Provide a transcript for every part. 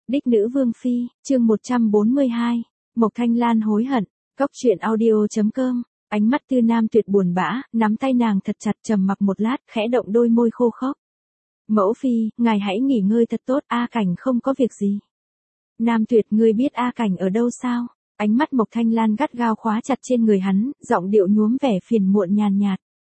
Đích nữ vương phi, chương 142. Mộc Thanh Lan hối hận. Cốc truyện audio.com. Ánh mắt Tư Nam Tuyệt buồn bã, nắm tay nàng thật chặt, trầm mặc một lát, khẽ động đôi môi khô khốc. Mẫu phi, ngài hãy nghỉ ngơi thật tốt, A Cảnh không có việc gì. Nam Tuyệt, ngươi biết A Cảnh ở đâu sao? Ánh mắt Mộc Thanh Lan gắt gao khóa chặt trên người hắn, giọng điệu nhuốm vẻ phiền muộn nhàn nhạt.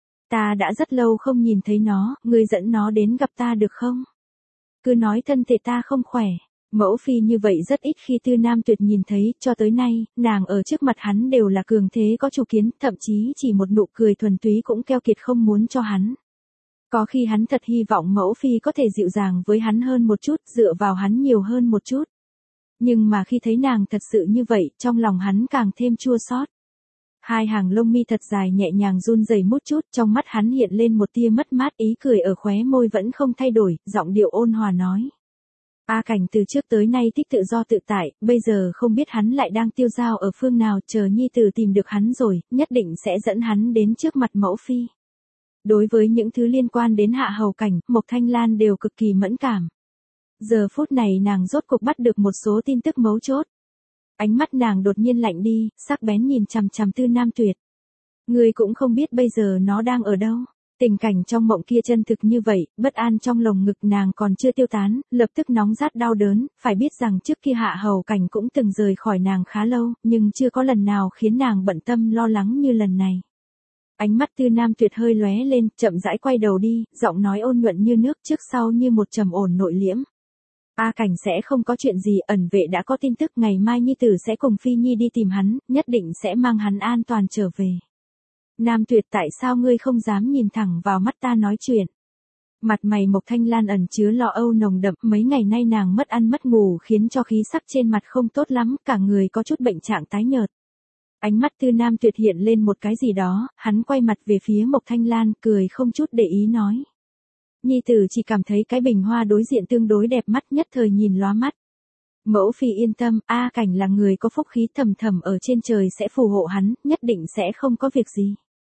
Ta đã rất lâu không nhìn thấy nó, ngươi dẫn nó đến gặp ta được không? Cứ nói thân thể ta không khỏe. Mẫu phi như vậy rất ít khi Tư Nam Tuyệt nhìn thấy, cho tới nay, nàng ở trước mặt hắn đều là cường thế có chủ kiến, thậm chí chỉ một nụ cười thuần túy cũng keo kiệt không muốn cho hắn. Có khi hắn thật hy vọng mẫu phi có thể dịu dàng với hắn hơn một chút, dựa vào hắn nhiều hơn một chút. Nhưng mà khi thấy nàng thật sự như vậy, trong lòng hắn càng thêm chua xót. Hai hàng lông mi thật dài nhẹ nhàng run rẩy một chút, trong mắt hắn hiện lên một tia mất mát, ý cười ở khóe môi vẫn không thay đổi, giọng điệu ôn hòa nói. A Cảnh từ trước tới nay thích tự do tự tại, bây giờ không biết hắn lại đang tiêu dao ở phương nào, chờ nhi tử tìm được hắn rồi, nhất định sẽ dẫn hắn đến trước mặt mẫu phi. Đối với những thứ liên quan đến Hạ Hầu Cảnh, Mộc Thanh Lan đều cực kỳ mẫn cảm. Giờ phút này nàng rốt cuộc bắt được một số tin tức mấu chốt. Ánh mắt nàng đột nhiên lạnh đi, sắc bén nhìn chằm chằm Tư Nam Tuyệt. Ngươi cũng không biết bây giờ nó đang ở đâu. Tình cảnh trong mộng kia chân thực như vậy, bất an trong lồng ngực nàng còn chưa tiêu tán, lập tức nóng rát đau đớn, phải biết rằng trước kia Hạ Hầu Cảnh cũng từng rời khỏi nàng khá lâu, nhưng chưa có lần nào khiến nàng bận tâm lo lắng như lần này. Ánh mắt Tư Nam Tuyệt hơi lóe lên, chậm rãi quay đầu đi, giọng nói ôn nhuận như nước, trước sau như một trầm ổn nội liễm. A Cảnh sẽ không có chuyện gì, ẩn vệ đã có tin tức ngày mai nhi tử sẽ cùng Phi Nhi đi tìm hắn, nhất định sẽ mang hắn an toàn trở về. Nam Tuyệt, tại sao ngươi không dám nhìn thẳng vào mắt ta nói chuyện? Mặt mày Mộc Thanh Lan ẩn chứa lo âu nồng đậm, mấy ngày nay nàng mất ăn mất ngủ khiến cho khí sắc trên mặt không tốt lắm, cả người có chút bệnh trạng tái nhợt. Ánh mắt Tư Nam Tuyệt hiện lên một cái gì đó, hắn quay mặt về phía Mộc Thanh Lan, cười không chút để ý nói. Nhi tử chỉ cảm thấy cái bình hoa đối diện tương đối đẹp mắt, nhất thời nhìn lóa mắt. Mẫu phi yên tâm, A Cảnh là người có phúc khí, thầm thầm ở trên trời sẽ phù hộ hắn, nhất định sẽ không có việc gì.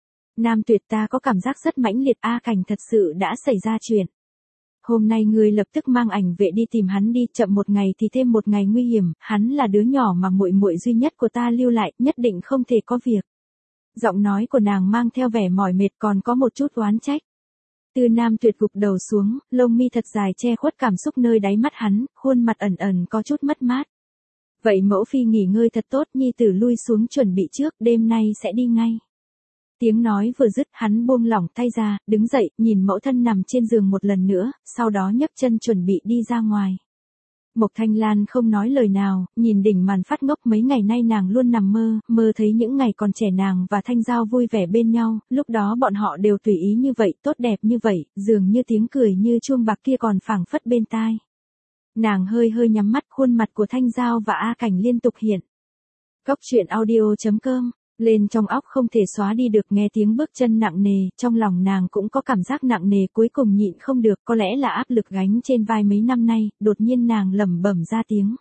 Nam Tuyệt, ta có cảm giác rất mãnh liệt, A Cảnh thật sự đã xảy ra chuyện. Hôm nay ngươi lập tức mang ảnh vệ đi tìm hắn đi, chậm một ngày thì thêm một ngày nguy hiểm, hắn là đứa nhỏ mà muội muội duy nhất của ta lưu lại, nhất định không thể có việc. Giọng nói của nàng mang theo vẻ mỏi mệt, còn có một chút oán trách. Tư Nam Tuyệt gục đầu xuống, lông mi thật dài che khuất cảm xúc nơi đáy mắt hắn, khuôn mặt ẩn ẩn có chút mất mát. Vậy mẫu phi nghỉ ngơi thật tốt, nhi tử lui xuống chuẩn bị trước, đêm nay sẽ đi ngay. Tiếng nói vừa dứt, hắn buông lỏng tay ra, đứng dậy, nhìn mẫu thân nằm trên giường một lần nữa, sau đó nhấc chân chuẩn bị đi ra ngoài. Mộc Thanh Lan không nói lời nào, nhìn đỉnh màn phát ngốc, mấy ngày nay nàng luôn nằm mơ thấy những ngày còn trẻ nàng và Thanh Giao vui vẻ bên nhau, lúc đó bọn họ đều tùy ý như vậy, tốt đẹp như vậy, dường như tiếng cười như chuông bạc kia còn phảng phất bên tai. Nàng hơi nhắm mắt, khuôn mặt của Thanh Giao và A Cảnh liên tục hiện. Cốc truyện audio.com. Lên trong óc không thể xóa đi được, nghe tiếng bước chân nặng nề, trong lòng nàng cũng có cảm giác nặng nề, cuối cùng nhịn không được, có lẽ là áp lực gánh trên vai mấy năm nay, đột nhiên nàng lẩm bẩm ra tiếng.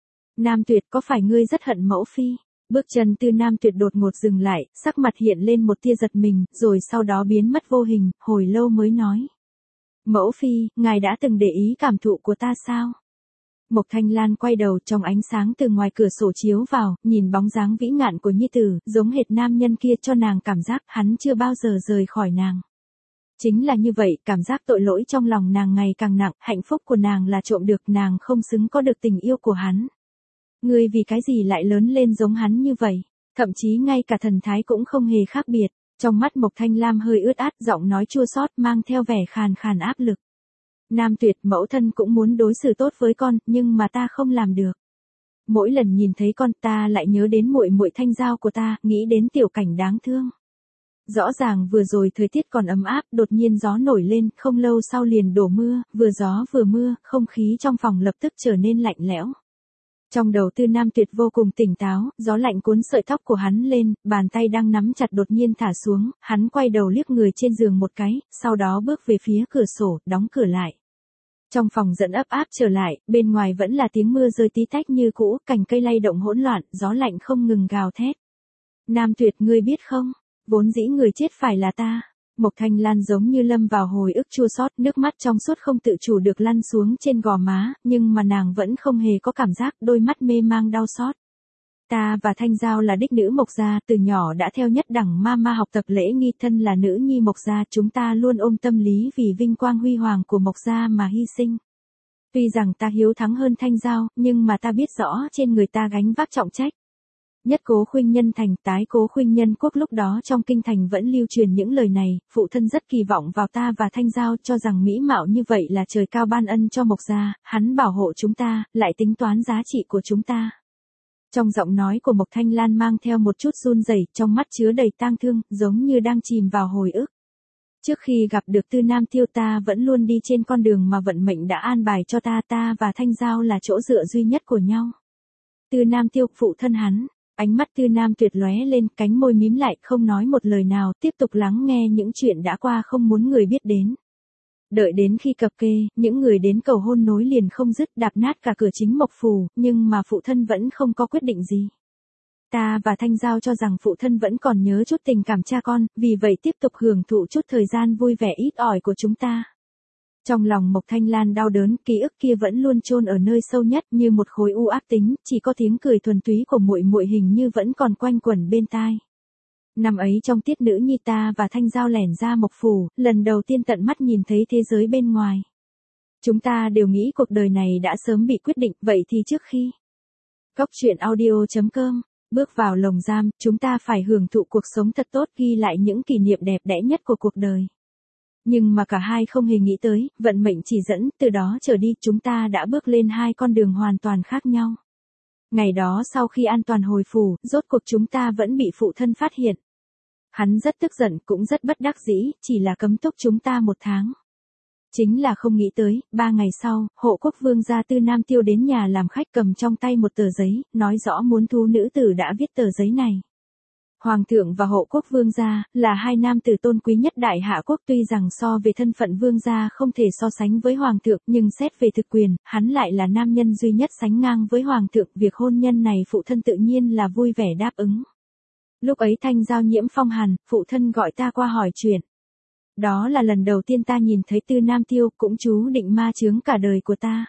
Nam Tuyệt, có phải ngươi rất hận mẫu phi? Bước chân Tư Nam Tuyệt đột ngột dừng lại, sắc mặt hiện lên một tia giật mình, rồi sau đó biến mất vô hình, hồi lâu mới nói. Mẫu phi, ngài đã từng để ý cảm thụ của ta sao? Mộc Thanh Lan quay đầu, trong ánh sáng từ ngoài cửa sổ chiếu vào, nhìn bóng dáng vĩ ngạn của nhi tử, giống hệt nam nhân kia, cho nàng cảm giác hắn chưa bao giờ rời khỏi nàng. Chính là như vậy, cảm giác tội lỗi trong lòng nàng ngày càng nặng, hạnh phúc của nàng là trộm được, nàng không xứng có được tình yêu của hắn. Ngươi vì cái gì lại lớn lên giống hắn như vậy? Thậm chí ngay cả thần thái cũng không hề khác biệt. Trong mắt Mộc Thanh Lam hơi ướt át, giọng nói chua xót mang theo vẻ khàn khàn áp lực. Nam Tuyệt, mẫu thân cũng muốn đối xử tốt với con, nhưng mà ta không làm được. Mỗi lần nhìn thấy con, ta lại nhớ đến muội muội Thanh Giao của ta, nghĩ đến Tiểu Cảnh đáng thương. Rõ ràng vừa rồi thời tiết còn ấm áp, đột nhiên gió nổi lên, không lâu sau liền đổ mưa, vừa gió vừa mưa, không khí trong phòng lập tức trở nên lạnh lẽo. Trong đầu Tư Nam Tuyệt vô cùng tỉnh táo, gió lạnh cuốn sợi tóc của hắn lên, bàn tay đang nắm chặt đột nhiên thả xuống, hắn quay đầu liếc người trên giường một cái, sau đó bước về phía cửa sổ, đóng cửa lại. Trong phòng dần ấp áp trở lại, bên ngoài vẫn là tiếng mưa rơi tí tách như cũ, cành cây lay động hỗn loạn, gió lạnh không ngừng gào thét. Nam Tuyệt, ngươi biết không, vốn dĩ người chết phải là ta. Mộc Thanh Lan giống như lâm vào hồi ức chua xót, nước mắt trong suốt không tự chủ được lăn xuống trên gò má, nhưng mà nàng vẫn không hề có cảm giác, đôi mắt mê mang đau xót. Ta và Thanh Giao là đích nữ Mộc gia, từ nhỏ đã theo nhất đẳng mama học tập lễ nghi, thân là nữ nhi Mộc gia, chúng ta luôn ôm tâm lý vì vinh quang huy hoàng của Mộc gia mà hy sinh. Tuy rằng ta hiếu thắng hơn Thanh Giao, nhưng mà ta biết rõ trên người ta gánh vác trọng trách. Nhất cố khuynh nhân thành, tái cố khuynh nhân quốc, lúc đó trong kinh thành vẫn lưu truyền những lời này, phụ thân rất kỳ vọng vào ta và Thanh Giao, cho rằng mỹ mạo như vậy là trời cao ban ân cho Mộc gia, hắn bảo hộ chúng ta, lại tính toán giá trị của chúng ta. Trong giọng nói của Mộc Thanh Lan mang theo một chút run rẩy, trong mắt chứa đầy tang thương, giống như đang chìm vào hồi ức. Trước khi gặp được Tư Nam Tiêu, ta vẫn luôn đi trên con đường mà vận mệnh đã an bài cho ta, ta và Thanh Giao là chỗ dựa duy nhất của nhau. Tư Nam Tiêu, phụ thân hắn. Ánh mắt Tư Nam Tuyệt lóe lên, cánh môi mím lại, không nói một lời nào, tiếp tục lắng nghe những chuyện đã qua không muốn người biết đến. Đợi đến khi cập kê, những người đến cầu hôn nối liền không dứt, đạp nát cả cửa chính Mộc phủ, nhưng mà phụ thân vẫn không có quyết định gì. Ta và Thanh Giao cho rằng phụ thân vẫn còn nhớ chút tình cảm cha con, vì vậy tiếp tục hưởng thụ chút thời gian vui vẻ ít ỏi của chúng ta. Trong lòng Mộc Thanh Lan đau đớn, ký ức kia vẫn luôn chôn ở nơi sâu nhất như một khối u ác tính, chỉ có tiếng cười thuần túy của muội muội hình như vẫn còn quanh quẩn bên tai. Năm ấy trong tiết nữ nhi, ta và Thanh Giao lẻn ra Mộc phủ, lần đầu tiên tận mắt nhìn thấy thế giới bên ngoài. Chúng ta đều nghĩ cuộc đời này đã sớm bị quyết định, vậy thì trước khi Cóc truyện audio.com bước vào lồng giam, chúng ta phải hưởng thụ cuộc sống thật tốt, ghi lại những kỷ niệm đẹp đẽ nhất của cuộc đời. Nhưng mà cả hai không hề nghĩ tới, vận mệnh chỉ dẫn, từ đó trở đi chúng ta đã bước lên hai con đường hoàn toàn khác nhau. Ngày đó sau khi an toàn hồi phủ, rốt cuộc chúng ta vẫn bị phụ thân phát hiện. Hắn rất tức giận, cũng rất bất đắc dĩ, chỉ là cấm túc chúng ta 1 tháng. Chính là không nghĩ tới, 3 ngày sau, hộ quốc vương gia Tư Nam Tiêu đến nhà làm khách, cầm trong tay một tờ giấy, nói rõ muốn thu nữ tử đã viết tờ giấy này. Hoàng thượng và hộ quốc vương gia, là hai nam tử tôn quý nhất Đại Hạ quốc, tuy rằng so về thân phận vương gia không thể so sánh với hoàng thượng, nhưng xét về thực quyền, hắn lại là nam nhân duy nhất sánh ngang với hoàng thượng, việc hôn nhân này phụ thân tự nhiên là vui vẻ đáp ứng. Lúc ấy Thanh Giao nhiễm phong hàn, phụ thân gọi ta qua hỏi chuyện. Đó là lần đầu tiên ta nhìn thấy Tư Nam Tiêu, cũng chú định ma chướng cả đời của ta.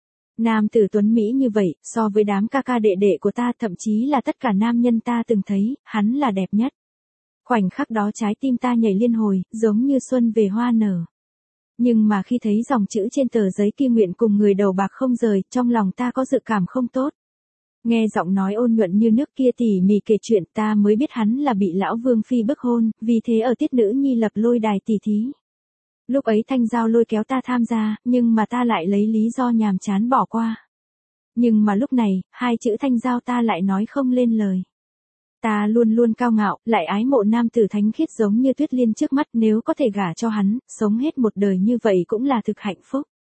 Nam tử tuấn Mỹ như vậy, so với đám ca ca đệ đệ của ta, thậm chí là tất cả nam nhân ta từng thấy, hắn là đẹp nhất. Khoảnh khắc đó trái tim ta nhảy liên hồi, giống như xuân về hoa nở. Nhưng mà khi thấy dòng chữ trên tờ giấy kia nguyện cùng người đầu bạc không rời, trong lòng ta có dự cảm không tốt. Nghe giọng nói ôn nhuận như nước kia tỉ mỉ kể chuyện, ta mới biết hắn là bị lão vương phi bức hôn, vì thế ở tiết nữ nhi lập lôi đài tỷ thí. Lúc ấy Thanh Giao lôi kéo ta tham gia, nhưng mà ta lại lấy lý do nhàm chán bỏ qua. Nhưng mà lúc này, hai chữ Thanh Giao ta lại nói không lên lời. Ta luôn luôn cao ngạo, lại ái mộ nam tử thánh khiết giống như Tuyết Liên trước mắt, nếu có thể gả cho hắn, sống hết một đời như vậy cũng là thực hạnh phúc.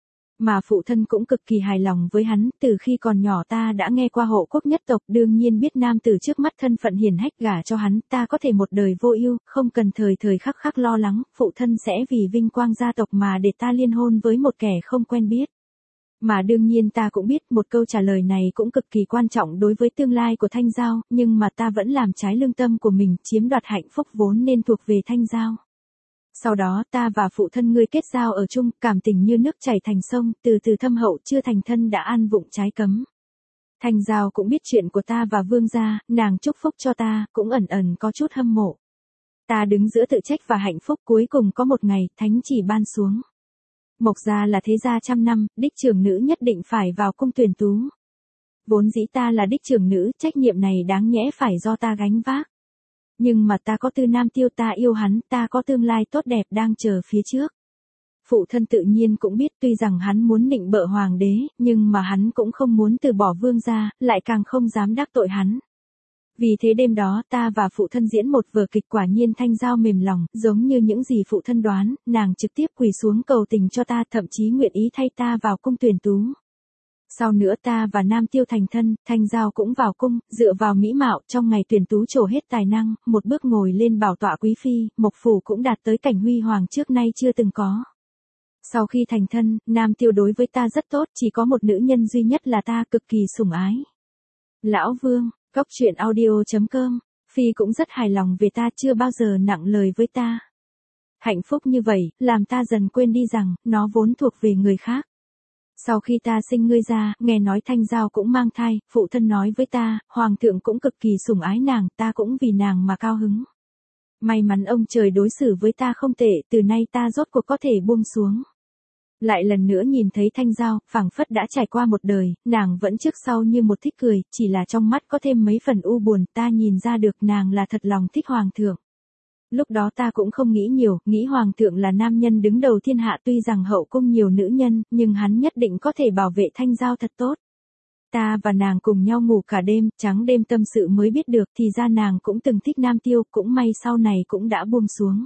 Mà phụ thân cũng cực kỳ hài lòng với hắn, từ khi còn nhỏ ta đã nghe qua hộ quốc nhất tộc, đương nhiên biết nam tử trước mắt thân phận hiển hách, gả cho hắn, ta có thể một đời vô ưu, không cần thời thời khắc khắc lo lắng, phụ thân sẽ vì vinh quang gia tộc mà để ta liên hôn với một kẻ không quen biết. Mà đương nhiên ta cũng biết một câu trả lời này cũng cực kỳ quan trọng đối với tương lai của Thanh Giao, nhưng mà ta vẫn làm trái lương tâm của mình, chiếm đoạt hạnh phúc vốn nên thuộc về Thanh Giao. Sau đó ta và phụ thân ngươi kết giao ở chung, cảm tình như nước chảy thành sông, từ từ thâm hậu, chưa thành thân đã ăn vụng trái cấm. Thanh Giao cũng biết chuyện của ta và vương gia, nàng chúc phúc cho ta, cũng ẩn ẩn có chút hâm mộ. Ta đứng giữa tự trách và hạnh phúc, cuối cùng có một ngày, thánh chỉ ban xuống. Mộc gia là thế gia trăm năm, đích trưởng nữ nhất định phải vào cung tuyển tú. Vốn dĩ ta là đích trưởng nữ, trách nhiệm này đáng nhẽ phải do ta gánh vác. Nhưng mà ta có Tư Nam Tiêu, ta yêu hắn, ta có tương lai tốt đẹp đang chờ phía trước. Phụ thân tự nhiên cũng biết, tuy rằng hắn muốn nịnh bợ hoàng đế, nhưng mà hắn cũng không muốn từ bỏ vương gia, lại càng không dám đắc tội hắn. Vì thế đêm đó ta và phụ thân diễn một vở kịch, quả nhiên Thanh Giao mềm lòng, giống như những gì phụ thân đoán, nàng trực tiếp quỳ xuống cầu tình cho ta, thậm chí nguyện ý thay ta vào cung tuyển tú. Sau nữa ta và Nam Tiêu thành thân, Thanh Giao cũng vào cung, dựa vào mỹ mạo, trong ngày tuyển tú trổ hết tài năng, một bước ngồi lên bảo tọa quý phi, Mộc phủ cũng đạt tới cảnh huy hoàng trước nay chưa từng có. Sau khi thành thân, Nam Tiêu đối với ta rất tốt, chỉ có một nữ nhân duy nhất là ta, cực kỳ sủng ái. Lão Vương, Cóc truyện audio.com, Phi cũng rất hài lòng về ta, chưa bao giờ nặng lời với ta. hạnh phúc như vậy, làm ta dần quên đi rằng, nó vốn thuộc về người khác. Sau khi ta sinh ngươi ra, nghe nói Thanh Giao cũng mang thai, phụ thân nói với ta, Hoàng thượng cũng cực kỳ sủng ái nàng, ta cũng vì nàng mà cao hứng. May mắn ông trời đối xử với ta không tệ, từ nay ta rốt cuộc có thể buông xuống. Lại lần nữa nhìn thấy Thanh Giao, phảng phất đã trải qua một đời, nàng vẫn trước sau như một thích cười, chỉ là trong mắt có thêm mấy phần u buồn, ta nhìn ra được nàng là thật lòng thích Hoàng thượng. Lúc đó ta cũng không nghĩ nhiều, nghĩ Hoàng thượng là nam nhân đứng đầu thiên hạ, tuy rằng hậu cung nhiều nữ nhân, nhưng hắn nhất định có thể bảo vệ Thanh Giao thật tốt. Ta và nàng cùng nhau ngủ cả đêm, trắng đêm tâm sự mới biết được thì ra nàng cũng từng thích Nam Tiêu, cũng may sau này cũng đã buông xuống.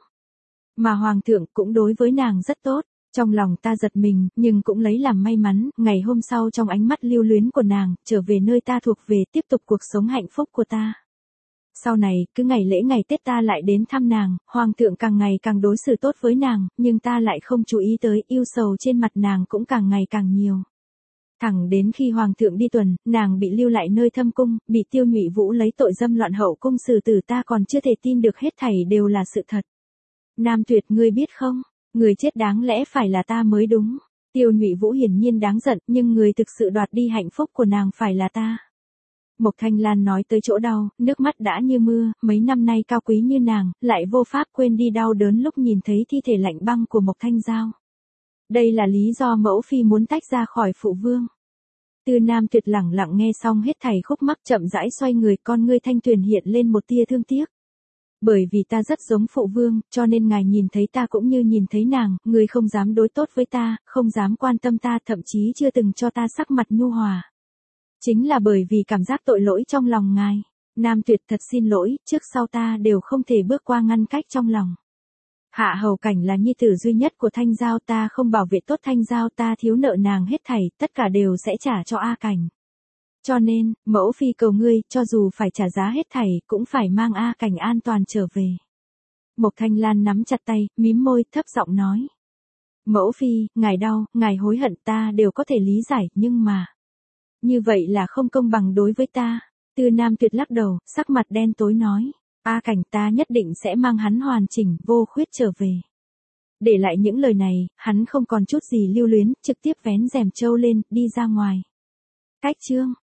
Mà Hoàng thượng cũng đối với nàng rất tốt. Trong lòng ta giật mình, nhưng cũng lấy làm may mắn, ngày hôm sau trong ánh mắt lưu luyến của nàng, trở về nơi ta thuộc về, tiếp tục cuộc sống hạnh phúc của ta. Sau này, cứ ngày lễ ngày Tết ta lại đến thăm nàng, Hoàng thượng càng ngày càng đối xử tốt với nàng, nhưng ta lại không chú ý tới, yêu sầu trên mặt nàng cũng càng ngày càng nhiều. Thẳng đến khi Hoàng thượng đi tuần, nàng bị lưu lại nơi thâm cung, bị Tiêu Nhụy Vũ lấy tội dâm loạn hậu cung xử tử, ta còn chưa thể tin được hết thảy đều là sự thật. Nam Tuyệt, ngươi biết không? Người chết đáng lẽ phải là ta mới đúng. Tiêu Nhụy Vũ hiển nhiên đáng giận, nhưng người thực sự đoạt đi hạnh phúc của nàng phải là ta. Mộc Thanh Lan nói tới chỗ đau, nước mắt đã như mưa, mấy năm nay cao quý như nàng, lại vô pháp quên đi đau đớn lúc nhìn thấy thi thể lạnh băng của Mộc Thanh Giao. Đây là lý do mẫu phi muốn tách ra khỏi phụ vương. Tư Nam Tuyệt lẳng lặng nghe xong hết thảy khúc mắc, chậm rãi xoay người, con ngươi thanh tuyền hiện lên một tia thương tiếc. Bởi vì ta rất giống phụ vương, cho nên ngài nhìn thấy ta cũng như nhìn thấy nàng, người không dám đối tốt với ta, không dám quan tâm ta, thậm chí chưa từng cho ta sắc mặt nhu hòa. Chính là bởi vì cảm giác tội lỗi trong lòng ngài. Nam Tuyệt, thật xin lỗi, trước sau ta đều không thể bước qua ngăn cách trong lòng. Hạ Hầu Cảnh là nhi tử duy nhất của Thanh Giao, ta không bảo vệ tốt Thanh Giao, ta thiếu nợ nàng hết thảy, tất cả đều sẽ trả cho A Cảnh. Cho nên, mẫu phi cầu ngươi, cho dù phải trả giá hết thảy, cũng phải mang A Cảnh an toàn trở về. Mộc Thanh Lan nắm chặt tay, mím môi, thấp giọng nói. Mẫu phi, ngài đau, ngài hối hận, ta đều có thể lý giải, nhưng mà... Như vậy là không công bằng đối với ta. Tư Nam Tuyệt lắc đầu, sắc mặt đen tối nói. A Cảnh, ta nhất định sẽ mang hắn hoàn chỉnh, vô khuyết trở về. Để lại những lời này, hắn không còn chút gì lưu luyến, trực tiếp vén rèm trâu lên, đi ra ngoài. Cách chương